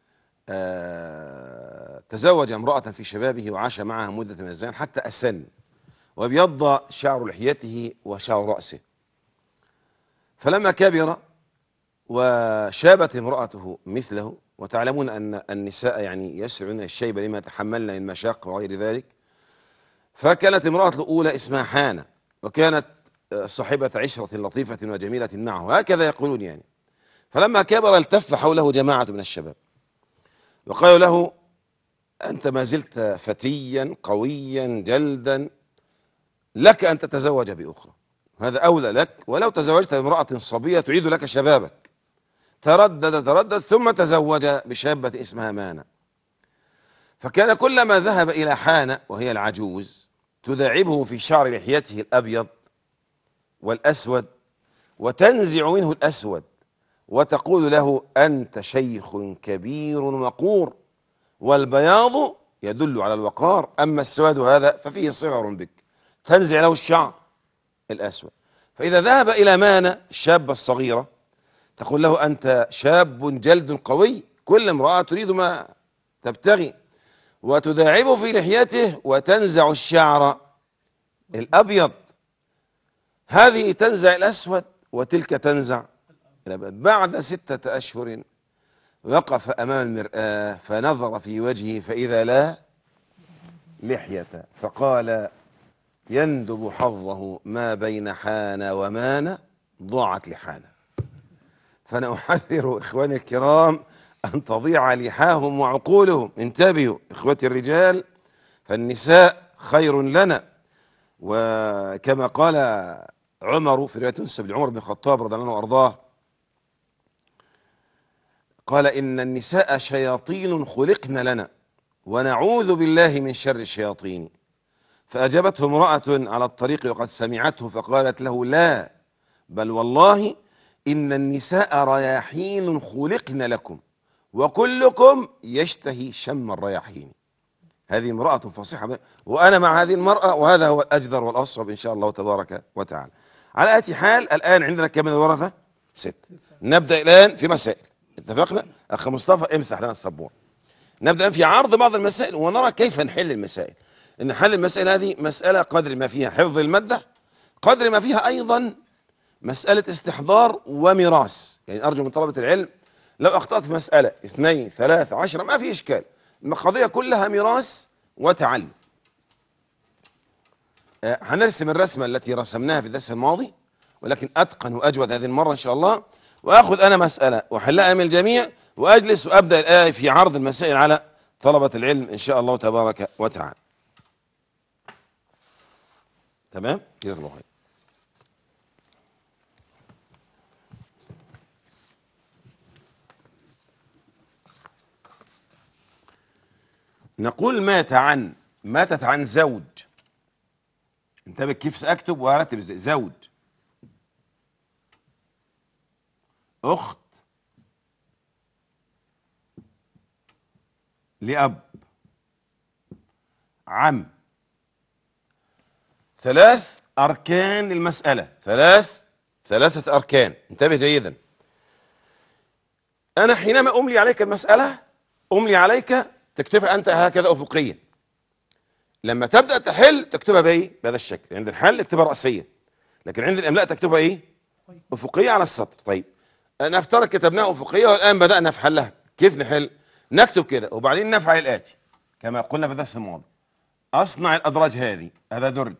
تزوج امرأة في شبابه وعاش معها مدة من الزمن حتى أسن، وابيض شعر لحيته وشعر رأسه. فلما كبر وشابت امرأته مثله، وتعلمون أن النساء يعني يسرعن الشيب لما تحملن من مشاق وغير ذلك، فكانت امرأة الأولى اسمها حانة، وكانت صاحبة عشرة لطيفة وجميلة معه، هكذا يقولون يعني. فلما كبر التف حوله جماعة من الشباب وقالوا له أنت ما زلت فتيا قويا جلدا، لك أن تتزوج بأخرى، هذا أولى لك، ولو تزوجت بامرأة صبية تعيد لك شبابك. تردد تردد ثم تزوج بشابة اسمها مانة. فكان كلما ذهب إلى حانة وهي العجوز تداعبه في شعر لحيته الأبيض والأسود، وتنزع منه الأسود وتقول له أنت شيخ كبير وقور، والبياض يدل على الوقار، أما السواد هذا ففيه صغر بك، تنزع له الشعر الأسود. فإذا ذهب إلى مانة الشابة الصغيرة تقول له أنت شاب جلد قوي، كل امرأة تريد ما تبتغي، وتداعبه في لحيته وتنزع الشعر الأبيض، هذه تنزع الأسود وتلك تنزع الأبيض. بعد ستة أشهر وقف أمام المرآة فنظر في وجهه فإذا لا لحية، فقال يندب حظه ما بين حان ومان ضاعت لحانه. فأنا أحذر إخواني الكرام أن تضيع لحاهم وعقولهم. انتبهوا إخوتي الرجال، فالنساء خير لنا، وكما قال عمر في رواية تنسب لعمر بن الخطاب رضي الله عنه وأرضاه، قال إن النساء شياطين خلقن لنا ونعوذ بالله من شر الشياطين. فأجابته امرأة على الطريق وقد سمعته فقالت له لا، بل والله إن النساء رياحين خلقن لكم وكلكم يشتهي شم الرياحين. هذه امرأة فصيحة، وأنا مع هذه المرأة، وهذا هو الأجدر والأصوب إن شاء الله تبارك وتعالى. على أي حال الآن عندنا كم من الورثة؟ ست. نبدأ الآن في مسائل. اتفقنا؟ أخ مصطفى امسح لنا السبورة. نبدأ في عرض بعض المسائل ونرى كيف نحل المسائل. إن حل المسائل هذه مسألة قدر ما فيها حفظ المادة، قدر ما فيها أيضا مسألة استحضار وميراث. يعني أرجو من طلبة العلم لو أخطأت في مسألة اثنين ثلاثة عشرة ما في إشكال، القضية كلها ميراث وتعلم. أه هنرسم الرسمة التي رسمناها في الدرس الماضي، ولكن أتقن وأجود هذه المرة إن شاء الله، وأخذ أنا مسألة وأحلها من الجميع وأجلس وأبدأ الآن في عرض المسائل على طلبة العلم إن شاء الله تبارك وتعالى. تمام؟ جزاك الله خير. نقول مات عن ماتت عن زوج. انتبه كيف سأكتب وهرتب ازاي. زوج، أخت لأب، عم. ثلاث أركان المسألة، ثلاث ثلاثة أركان. انتبه جيدا. أنا حينما أملي عليك المسألة أملي عليك تكتبها أنت هكذا أفقيا. لما تبدأ تحل تكتبها بإيه؟ بهذا الشكل. عند الحل اكتبها رأسيا، لكن عند الإملاء تكتبها إيه؟ أفقية على السطر. طيب أنا أفترض كتبناها أفقية والآن بدأنا في حلها. كيف نحل؟ نكتب كده وبعدين نفعل الآتي كما قلنا في الدرس الماضي. أصنع الأدراج هذه، هذا درج،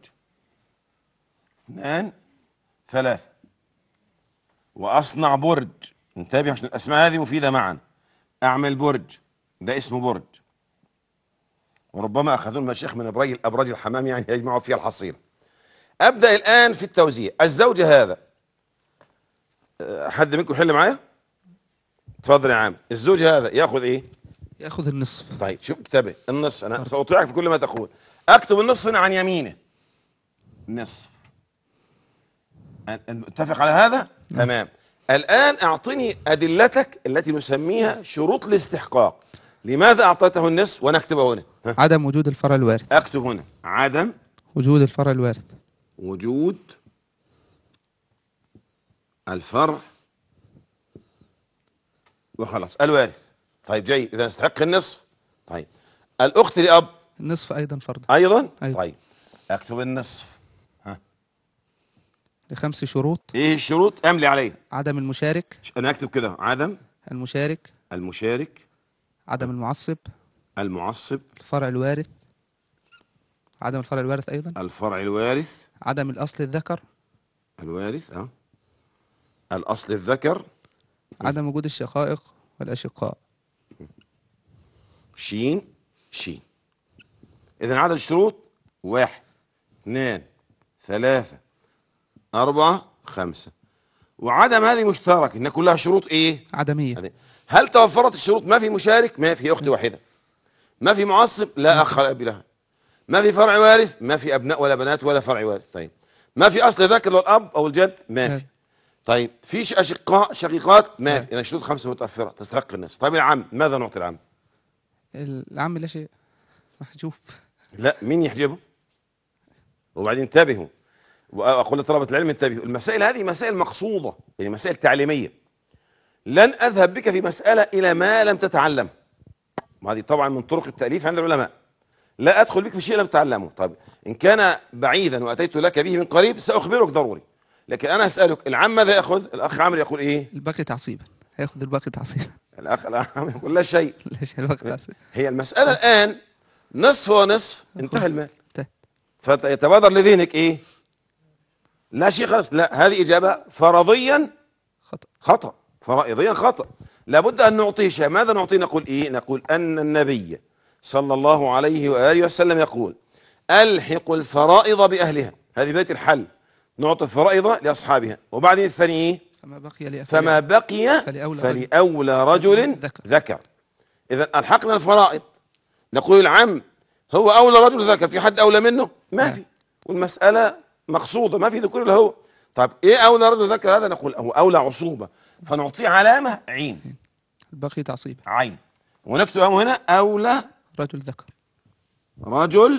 اثنان ثلاثة، وأصنع برج. انتبه عشان الأسماء هذه مفيدة معا. أعمل برج، ده اسمه برج، وربما أخذوا المشايخ من أبراج الأبراج الحمام يعني يجمعوا فيها الحصيلة. أبدأ الآن في التوزيع. الزوج هذا، حد منكم يحل معايا؟ تفضل يا عام. الزوج هذا ياخذ إيه؟ ياخذ النصف. طيب شوف اكتبه النصف، أنا سأطيعك في كل ما تقول. أكتب النصف هنا عن يمينه، نصف. نتفق على هذا؟ تمام. الآن أعطني أدلتك التي نسميها شروط الاستحقاق. لماذا أعطيته النصف ونكتبه هنا؟ ها؟ عدم وجود الفرع الوارث. أكتب هنا عدم وجود الفرع الوارث. وجود الفرع وخلاص الوارث. طيب جيد، إذا نستحق النصف. طيب الأخت لأب النصف أيضا فرض أيضا. أيضا. طيب أكتب النصف. ها لخمس شروط. إيه الشروط؟ أملي عليه. عدم المشارك. أنا أكتب كده عدم المشارك. المشارك. عدم المعصب. المعصب. الفرع الوارث. عدم الفرع الوارث أيضا. الفرع الوارث. عدم الأصل الذكر. الوارث أه الأصل الذكر. عدم وجود الشقائق والأشقاء. شين شين. إذن عدد الشروط واحد اثنان ثلاثة أربعة خمسة. وعدم هذه مشترك، إن كلها شروط إيه؟ عدمية. هل توفرت الشروط؟ ما في مشارك، ما في أخت واحدة، ما في معصب، لا أخ لا أب لها، ما في فرع وارث، ما في أبناء ولا بنات ولا فرع وارث. طيب ما في أصل ذكر والأب أو الجد، ما في. طيب في أشقاء شقيقات، ما في. إذا الشروط خمسة متوفرة تستحق النصف. طيب العم، ماذا نعطي العم؟ العم لا شيء، محجوب. لا، مين يحجبه؟ وبعدين انتبهوا، وأقول لطلبة العلم انتبهوا، المسائل هذه مسائل مقصودة، يعني مسائل تعليمية. لن أذهب بك في مسألة إلى ما لم تتعلم، وهذه طبعا من طرق التأليف عند العلماء. لا أدخل بك في شيء لم تتعلمه. طيب إن كان بعيدا وأتيت لك به من قريب سأخبرك ضروري، لكن أنا أسألك العم ماذا يأخذ؟ الأخ عمرو يقول إيه؟ الباقي تعصيبا، هياخذ الباقي تعصيبا. الأخ العم يقول لا شيء. لا شيء، الباقي تعصيبا. هي المسألة الآن نصف ونصف، انتهى المال. انتهى. فيتبادر لذهنك إيه؟ لا شيء خلاص. لا، هذه إجابة فرضيا خطأ. خطأ، فرائضيا خطأ. لابد أن نعطيه شيء. ماذا نعطيه؟ نقول إيه؟ نقول أن النبي صلى الله عليه وآله وسلم يقول ألحقوا الفرائض بأهلها. هذه بداية الحل، نعطي الفرائض لأصحابها. وبعدين الثاني إيه؟ فما بقي فما بقي فلأولى, فلأولى رجل ذكر, ذكر. إذا ألحقنا الفرائض. نقول العم هو أولى رجل ذكر، في حد أولى منه؟ ما في. والمسألة مقصودة، ما في ذكور إلا هو. طيب إيه أولى رجل ذكر هذا؟ نقول هو أولى عصوبة، فنعطيه علامة عين. الباقي تعصيبا. عين. ونكتب هنا أولى رجل ذكر. رجل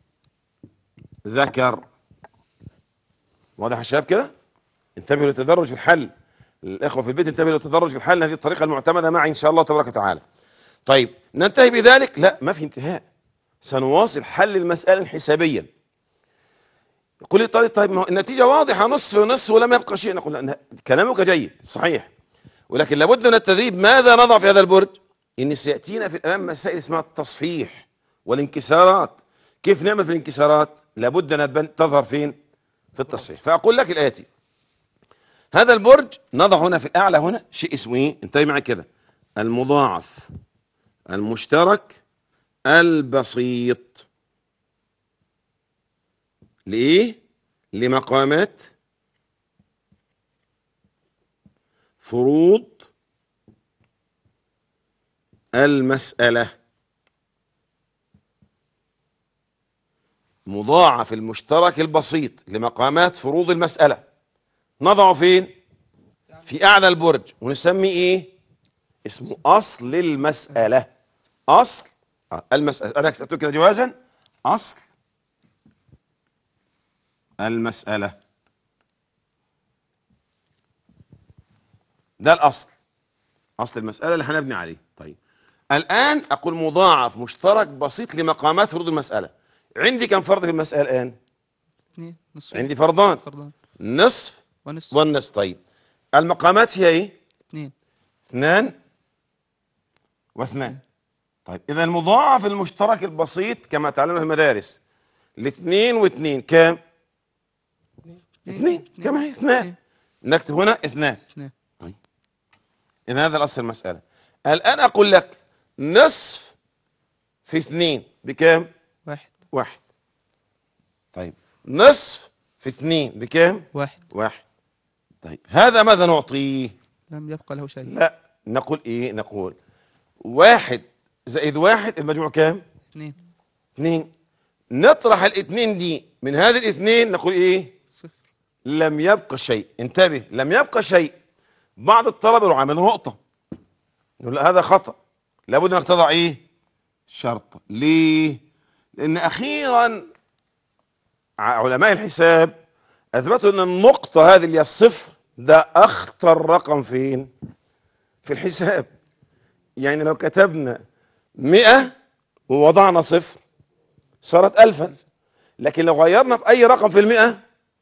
ذكر. واضح يا شباب كده؟ انتبهوا للتدرج في الحل. الإخوة في البيت انتبهوا للتدرج في الحل، هذه الطريقة المعتمدة معي إن شاء الله تبارك وتعالى. طيب ننتهي بذلك؟ لا، ما في انتهاء، سنواصل حل المسألة حسابيا. يقول لي طيب طيب ما هو النتيجة واضحة، نصف ونصف ولم يبقى شيء. نقول كلامك جيد صحيح، ولكن لابد من التدريب. ماذا نضع في هذا البرج؟ إن سيأتينا في الأمام مسائل اسمها التصحيح والانكسارات. كيف نعمل في الانكسارات؟ لابد أن تظهر فين؟ في التصحيح. فأقول لك الآتي: هذا البرج نضع هنا في الأعلى هنا شيء اسمه إيه؟ انتبه معي كده: المضاعف المشترك البسيط. لإيه؟ لمقامات فروض المسألة. مضاعف المشترك البسيط لمقامات فروض المسألة نضعه فين؟ في أعلى البرج، ونسميه إيه؟ اسمه أصل المسألة. أصل المسألة. أنا كتبت كده جوازا: أصل المسألة. ده الأصل، أصل المسألة اللي هنبني عليه. طيب الآن أقول مضاعف مشترك بسيط لمقامات فروض المسألة. عندي كم فرض في المسألة الآن؟ اثنين. نصف. عندي فرضان، فرضان. نصف ونصف. والنصف. طيب المقامات فيها إيه؟ اثنين. اثنان واثنان. طيب إذا المضاعف المشترك البسيط كما تعلمنا في المدارس الاثنين واثنين كام؟ اثنين. كم هي؟ اثنان. نكتب هنا اثنان. طيب إذا هذا الأصل المسألة. الآن أقول لك نصف في اثنين بكام؟ واحد. واحد. طيب نصف في اثنين بكام؟ واحد. واحد. طيب هذا ماذا نعطيه؟ لم يبقى له شيء. لا، نقول إيه؟ نقول واحد زائد واحد المجموع كام؟ اثنين. اثنين. نطرح الاثنين دي من هذه الاثنين نقول إيه؟ صفر. لم يبقى شيء. انتبه، لم يبقى شيء. بعض الطلبة يعاملون نقطة، نقول لا هذا خطأ، لابد انك تضع ايه؟ شرطة. ليه؟ لأن أخيرا علماء الحساب أثبتوا أن النقطة هذه اللي هي الصفر ده أخطر رقم فين؟ في الحساب. يعني لو كتبنا مئة ووضعنا صفر صارت ألفا، لكن لو غيرنا في أي رقم في المئة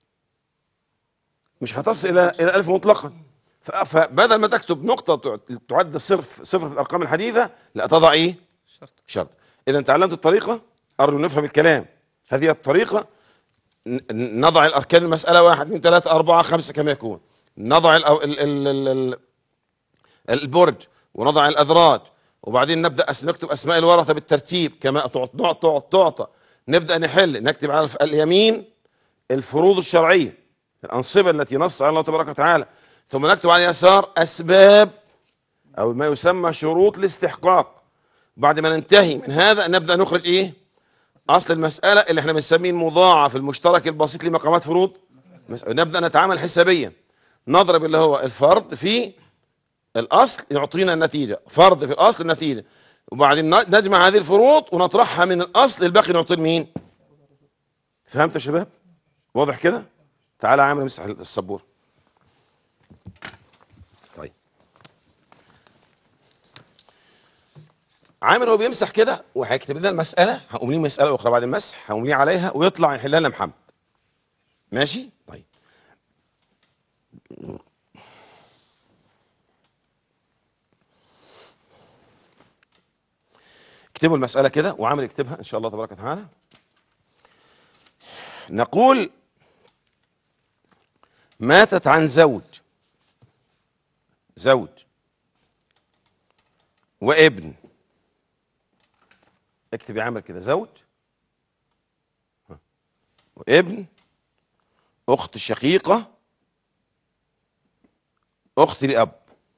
مش هتصل إلى إلى ألف مطلقا. فبدل ما تكتب نقطة تعد صرف صفر في الأرقام الحديثة، لا تضع إيه؟ شرط. شرط. إذا تعلمت الطريقة، أرجو نفهم الكلام. هذه الطريقة: نضع الأركان المسألة واحد اثنين ثلاثة أربعة خمسة كما يكون، نضع ال ال ال ال البرج ونضع الأدراج، وبعدين نبدأ نكتب أسماء الورثة بالترتيب كما تعطى تعطى. نبدأ نحل، نكتب على اليمين الفروض الشرعية، الأنصبة التي نص على الله تبارك وتعالى، ثم نكتب على اليسار أسباب أو ما يسمى شروط الاستحقاق. بعد ما ننتهي من هذا نبدأ نخرج إيه؟ أصل المسألة اللي احنا بنسميه المضاعف المشترك البسيط لمقامات فروض. نبدأ نتعامل حسابيا، نضرب اللي هو الفرض في الأصل يعطينا النتيجة، فرض في الأصل النتيجة، وبعدين نجمع هذه الفروض ونطرحها من الأصل، الباقي نعطيه مين؟ فهمت يا شباب؟ واضح كده؟ تعالى عامل امسح السبورة. طيب عامل هو بيمسح كده وهيكتب لنا المسألة، هقوم ليه مسألة أخرى بعد المسح هقوم ليه عليها ويطلع يحلها لنا محمد. ماشي؟ طيب اكتبوا المسألة كده وعامل يكتبها إن شاء الله تبارك وتعالى. نقول ماتت عن زوج زوج وابن. اكتب يا عامل كده: زوج وابن، أخت شقيقة، أخت لأب.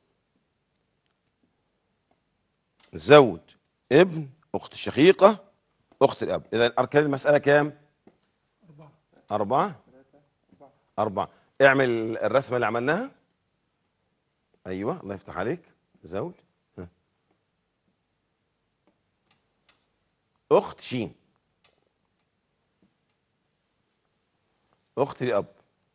زوج، ابن، أخت شقيقة، أخت الأب. إذا أركان المسألة كام؟ أربعة. أربعة؟ أربعة. اعمل الرسمة اللي عملناها. أيوه الله يفتح عليك. زوج، أخت شين، أخت لأب.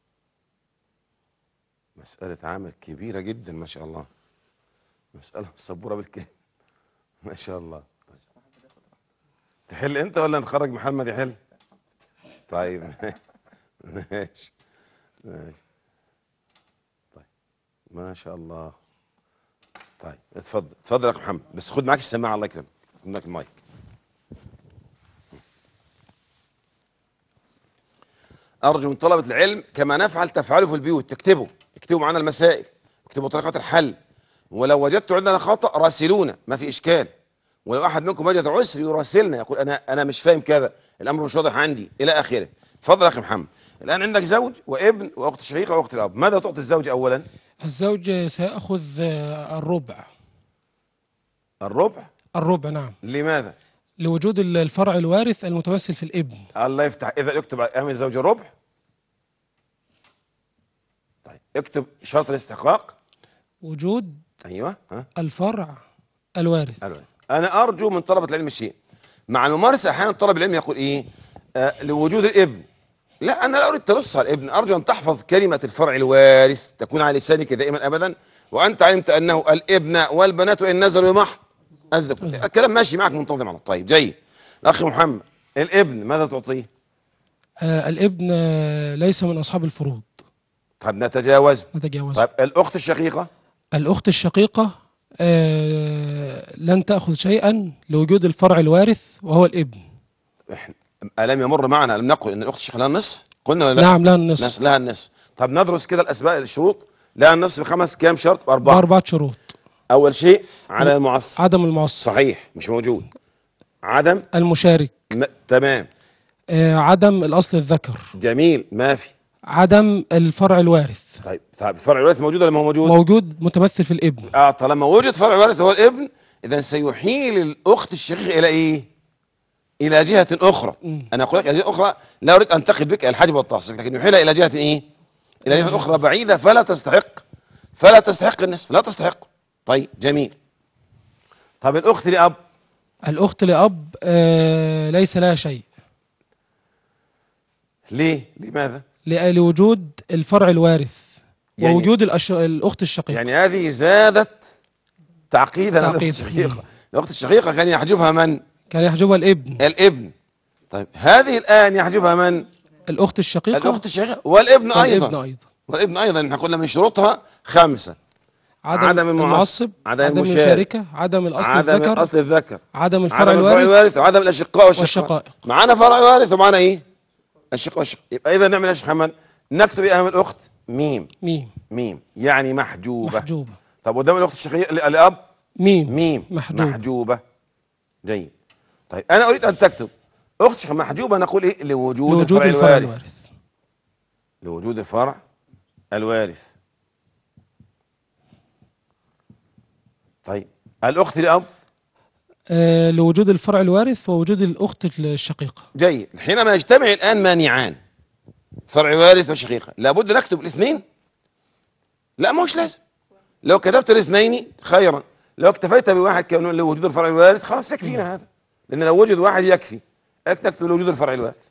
مسألة عمل كبيرة جدا ما شاء الله، مسألة السبورة بالكامل ما شاء الله. طيب. تحل أنت ولا نخرج محمد يحل؟ طيب ماشي ماشي. طيب ما شاء الله. طيب اتفضل اتفضل يا محمد، بس خد معاك السماعة الله يكرمك، خد معاك المايك. أرجو من طلبة العلم كما نفعل تفعلوا في البيوت، تكتبوا اكتبوا معنا المسائل، اكتبوا طريقة الحل، ولو وجدتوا عندنا خطأ راسلونا ما في إشكال، ولو أحد منكم وجد عسر يراسلنا يقول أنا أنا مش فاهم كذا، الأمر مش واضح عندي إلى آخره. اتفضل يا أخي محمد. الآن عندك زوج وابن وأخت شقيقة وأخت الأب، ماذا تعطي الزوج أولا؟ الزوج سيأخذ الربع. الربع؟ الربع نعم. لماذا؟ لوجود الفرع الوارث المتمثل في الابن. الله يفتح. إذا اكتب أمام الزوج الربع. طيب اكتب شرط الاستحقاق. وجود أيوه ها الفرع الوارث. الوارث. أنا أرجو من طلبة العلم شيء، مع الممارسة أحيانا طلب العلم يقول إيه؟ آه لوجود الابن. لا أنا لا أريد تنص على الابن، أرجو أن تحفظ كلمة الفرع الوارث تكون على لسانك دائما أبدا، وأنت علمت أنه الابن والبنات وإن نزلوا بمحض الذكر. الكلام ماشي معك منتظم على. طيب جيد. أخي محمد، الابن ماذا تعطيه؟ آه الابن آه ليس من أصحاب الفروض. طيب نتجاوز. نتجاوز. طيب الأخت الشقيقة؟ الأخت الشقيقة آه لن تأخذ شيئا لوجود الفرع الوارث وهو الابن. إحنا ألم يمر معنا ألم نقل أن الأخت الشقيقة لها النصف؟ قلنا ولا لا؟ نعم لها النصف. لها النصف. طب ندرس كده الأسباب الشروط. لها النصف بخمس كام شرط؟ بأربعة. بأربعة شروط. أول شيء على المعصب. عدم المعصب. صحيح مش موجود. عدم المشارك. م... تمام. آه عدم الأصل الذكر. جميل ما في. عدم الفرع الوارث. طيب طيب الفرع الوارث موجود ولا ما هو موجود؟ موجود متمثل في الابن. اه طالما وجد فرع الوارث هو الابن، إذا سيحيل الأخت الشقيقة إلى إيه؟ إلى جهة أخرى. م. أنا أقول لك إلى جهة أخرى، لا أريد أن تقف بك الحجب والتعصيب، لكن يحيلها إلى جهة إيه؟ إلى جهة أخرى بعيدة فلا تستحق فلا تستحق النصف، لا تستحق. طيب جميل. طب الأخت لأب؟ الأخت لأب آه ليس لها شيء. ليه؟ لماذا؟ لوجود الفرع الوارث يعني ووجود الأش... الأخت الشقيقة. يعني هذه زادت تعقيدا على تعقيد. الأخت الشقيقة. الأخت الشقيقة كان يحجبها من؟ كان يحجبها الابن. الابن. طيب هذه الآن يحجبها من؟ الأخت الشقيقة. الأخت الشقيقة والابن, والابن أيضا. والابن أيضا. والابن أيضا. احنا قلنا من شروطها خمسة: عدم, عدم المعصب، عدم, عدم المشاركة، عدم الأصل عدم الذكر، الأصل الذكر، عدم الفرع عدم الوارث, الوارث، وعدم الأشقاء والشقائق. معانا فرع وارث ومعانا إيه؟ الشقاء والشقاء. يبقى إذا نعمل إيش محمد؟ نكتب أمام الأخت ميم. ميم. ميم يعني محجوبة. محجوبة. طب قدام الأخت الشقيقة الأب؟ ميم. ميم محجوبة. محجوبة. جيد. طيب أنا أريد أن تكتب أخت شقيقة محجوبة، نقول إيه؟ لوجود, لوجود الفرع, الفرع الوارث. الوارث. لوجود الفرع الوارث. طيب الأخت لأب؟ آه لوجود الفرع الوارث ووجود الأخت الشقيقة. جيد. حينما يجتمع الآن مانعان، فرع وارث وشقيقة، لابد نكتب الاثنين؟ لا مش لازم. لو كتبت الاثنين خيرا، لو اكتفيت بواحد كونه لوجود الفرع الوارث خلاص يكفينا هذا، لأن لو وجد واحد يكفي. نكتب لوجود الفرع الوارث.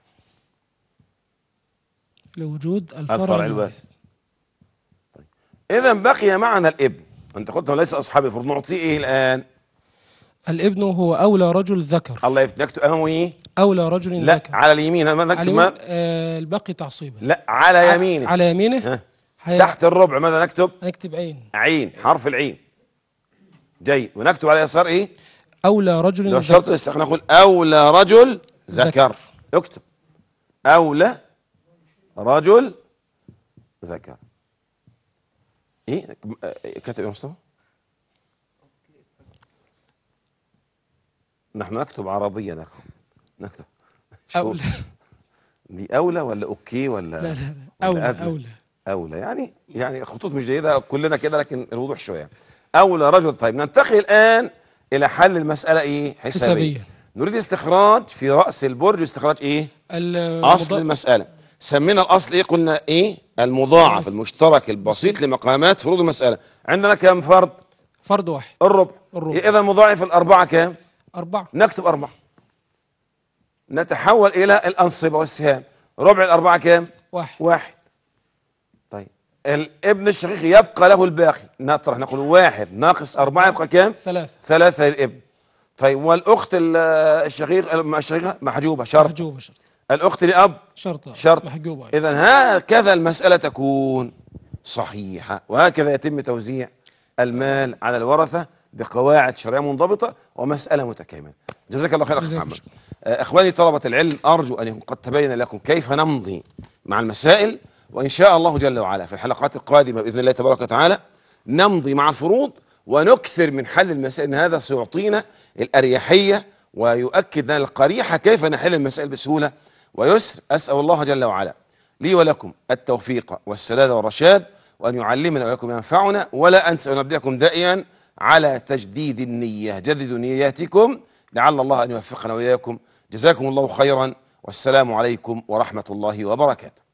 لوجود الفرع, الفرع الوارث. طيب. إذا بقي معنا الابن. أنت قلت ليس أصحاب الفروض، نعطيه إيه الآن؟ الابن هو أولى رجل ذكر. الله يفتح. نكتب أمامه إيه؟ أولى رجل لا ذكر. على اليمين. هذا نكتب على ما؟ آه الباقي تعصيبا. لا على يمينه. على يمينه. هي... تحت الربع ماذا نكتب؟ نكتب عين. عين، حرف العين. جيد. ونكتب على اليسار إيه؟ أولى رجل ذكر. لو شرط الاستغناء نقول أولى رجل ذكر, ذكر. اكتب أولى رجل ذكر. ايه كاتب يا مصطفى؟ نحن نكتب عربيا يا اخو. نكتب أولى. دي أولى ولا أوكي ولا؟ لا لا لا أولى أولى أولى أولى يعني يعني خطوط مش جيدة كلنا كده، لكن الوضوح شوية. أولى رجل. طيب ننتقل الآن إلى حل المسألة إيه؟ حسابية. حسابية. نريد استخراج في رأس البرج، استخراج إيه؟ أصل المسألة. سمينا الأصل إيه؟ قلنا إيه؟ المضاعف المشترك البسيط لمقامات فروض المسألة. عندنا كم فرد؟ فرد واحد. الربع. الربع. إذا مضاعف الأربعة كام؟ أربعة. نكتب أربعة. نتحول إلى الأنصبة والسهام. ربع الأربعة كام؟ واحد. واحد. طيب الابن الشقيق يبقى له الباقي، نطرح نقول واحد ناقص أربعة يبقى كام؟ ثلاثة. ثلاثة للابن. طيب والأخت الشقيق الشقيقة محجوبة شرط. محجوبة شرط. الأخت لأب شرط. شرط محجوبة. إذن هكذا المسألة تكون صحيحة، وهكذا يتم توزيع المال على الورثة بقواعد شرعية منضبطة ومسألة متكاملة. جزاك الله خير أخ محمد. إخواني طلبة العلم، أرجو أن يكون قد تبين لكم كيف نمضي مع المسائل، وإن شاء الله جل وعلا في الحلقات القادمة بإذن الله تبارك وتعالى نمضي مع الفروض ونكثر من حل المسائل، إن هذا سيعطينا الأريحية ويؤكد لنا القريحة كيف نحل المسائل بسهولة ويسر. أسأل الله جل وعلا لي ولكم التوفيق والسداد والرشاد، وأن يعلمنا وإياكم ينفعنا. ولا أنسى أن أنبئكم دائما على تجديد النية، جددوا نياتكم لعل الله أن يوفقنا وإياكم. جزاكم الله خيرا، والسلام عليكم ورحمة الله وبركاته.